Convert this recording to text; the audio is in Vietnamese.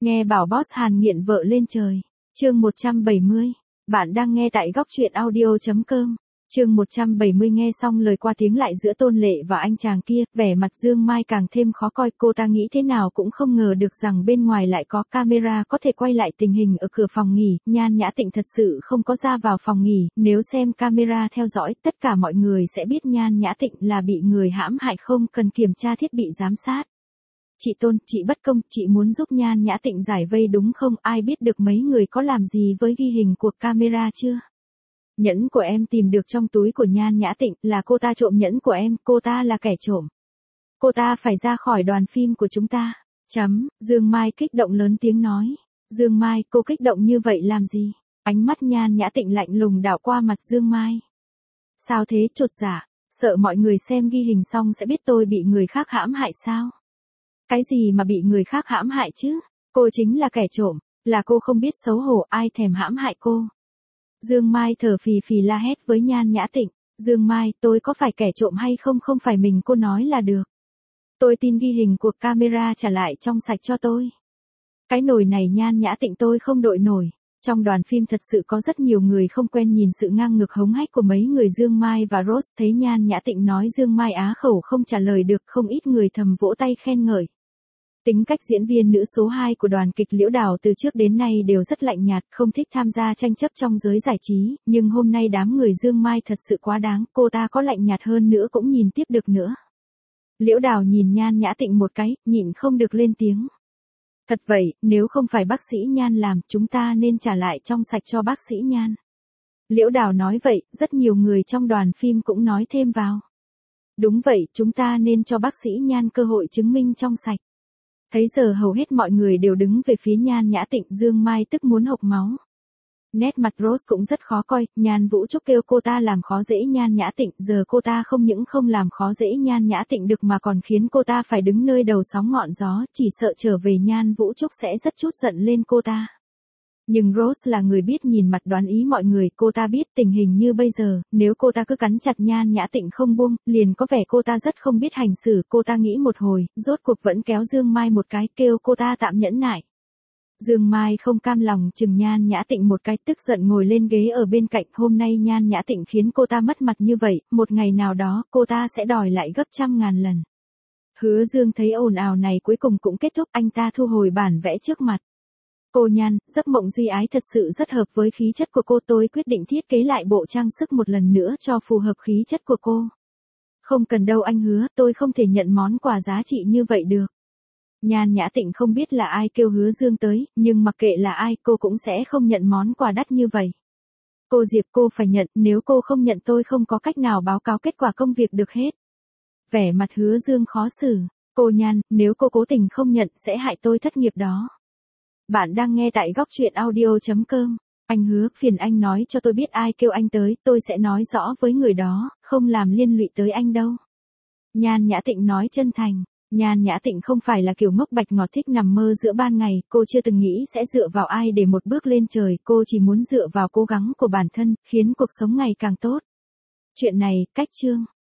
Nghe bảo boss Hàn nghiện vợ lên trời. Chương 170. Bạn đang nghe tại góc truyện audio.com. Chương 170 nghe xong lời qua tiếng lại giữa Tôn Lệ và anh chàng kia, vẻ mặt Dương Mai càng thêm khó coi, cô ta nghĩ thế nào cũng không ngờ được rằng bên ngoài lại có camera có thể quay lại tình hình ở cửa phòng nghỉ, Nhan Nhã Tịnh thật sự không có ra vào phòng nghỉ, nếu xem camera theo dõi, tất cả mọi người sẽ biết Nhan Nhã Tịnh là bị người hãm hại không cần kiểm tra thiết bị giám sát. Chị Tôn, chị bất công, chị muốn giúp Nhan Nhã Tịnh giải vây đúng không? Ai biết được mấy người có làm gì với ghi hình của camera chưa? Nhẫn của em tìm được trong túi của Nhan Nhã Tịnh, là cô ta trộm nhẫn của em, cô ta là kẻ trộm. Cô ta phải ra khỏi đoàn phim của chúng ta. Dương Mai kích động lớn tiếng nói. Dương Mai, cô kích động như vậy làm gì? Ánh mắt Nhan Nhã Tịnh lạnh lùng đảo qua mặt Dương Mai. Sao thế, chột dạ, sợ mọi người xem ghi hình xong sẽ biết tôi bị người khác hãm hại sao? Cái gì mà bị người khác hãm hại chứ? Cô chính là kẻ trộm, là cô không biết xấu hổ, ai thèm hãm hại cô. Dương Mai thở phì phì la hét với Nhan Nhã Tịnh. Dương Mai, tôi có phải kẻ trộm hay không, không phải mình cô nói là được. Tôi tin ghi hình của camera trả lại trong sạch cho tôi. Cái nồi này Nhan Nhã Tịnh tôi không đội nổi. Trong đoàn phim thật sự có rất nhiều người không quen nhìn sự ngang ngược hống hách của mấy người Dương Mai và Rose, thấy Nhan Nhã Tịnh nói Dương Mai á khẩu không trả lời được, không ít người thầm vỗ tay khen ngợi. Tính cách diễn viên nữ số 2 của đoàn kịch Liễu Đào từ trước đến nay đều rất lạnh nhạt, không thích tham gia tranh chấp trong giới giải trí, nhưng hôm nay đám người Dương Mai thật sự quá đáng, cô ta có lạnh nhạt hơn nữa cũng nhìn tiếp được nữa. Liễu Đào nhìn Nhan Nhã Tịnh một cái, nhịn không được lên tiếng. Thật vậy, nếu không phải bác sĩ Nhan làm, chúng ta nên trả lại trong sạch cho bác sĩ Nhan. Liễu Đào nói vậy, rất nhiều người trong đoàn phim cũng nói thêm vào. Đúng vậy, chúng ta nên cho bác sĩ Nhan cơ hội chứng minh trong sạch. Thấy giờ hầu hết mọi người đều đứng về phía Nhan Nhã Tịnh, Dương Mai tức muốn hộc máu. Nét mặt Rose cũng rất khó coi, Nhan Vũ Trúc kêu cô ta làm khó dễ Nhan Nhã Tịnh, giờ cô ta không những không làm khó dễ Nhan Nhã Tịnh được mà còn khiến cô ta phải đứng nơi đầu sóng ngọn gió, chỉ sợ trở về Nhan Vũ Trúc sẽ rất chút giận lên cô ta. Nhưng Rose là người biết nhìn mặt đoán ý mọi người, cô ta biết tình hình như bây giờ, nếu cô ta cứ cắn chặt Nhan Nhã Tịnh không buông, liền có vẻ cô ta rất không biết hành xử, cô ta nghĩ một hồi, rốt cuộc vẫn kéo Dương Mai một cái, kêu cô ta tạm nhẫn nại. Dương Mai không cam lòng chừng Nhan Nhã Tịnh một cái, tức giận ngồi lên ghế ở bên cạnh, hôm nay Nhan Nhã Tịnh khiến cô ta mất mặt như vậy, một ngày nào đó, cô ta sẽ đòi lại gấp trăm ngàn lần. Hứa Dương thấy ồn ào này cuối cùng cũng kết thúc, anh ta thu hồi bản vẽ trước mặt. Cô Nhan, giấc mộng duy ái thật sự rất hợp với khí chất của cô, tôi quyết định thiết kế lại bộ trang sức một lần nữa cho phù hợp khí chất của cô. Không cần đâu anh Hứa, tôi không thể nhận món quà giá trị như vậy được. Nhan Nhã Tịnh không biết là ai kêu Hứa Dương tới, nhưng mặc kệ là ai, cô cũng sẽ không nhận món quà đắt như vậy. Cô Diệp, cô phải nhận, nếu cô không nhận tôi không có cách nào báo cáo kết quả công việc được hết. Vẻ mặt Hứa Dương khó xử. Cô Nhan, nếu cô cố tình không nhận sẽ hại tôi thất nghiệp đó. Bạn đang nghe tại góc truyện audio.com. Anh Hứa, phiền anh nói cho tôi biết ai kêu anh tới, tôi sẽ nói rõ với người đó, không làm liên lụy tới anh đâu. Nhan Nhã Tịnh nói chân thành. Nhan Nhã Tịnh không phải là kiểu ngốc bạch ngọt thích nằm mơ giữa ban ngày, cô chưa từng nghĩ sẽ dựa vào ai để một bước lên trời, cô chỉ muốn dựa vào cố gắng của bản thân, khiến cuộc sống ngày càng tốt. Chuyện này, cách chương.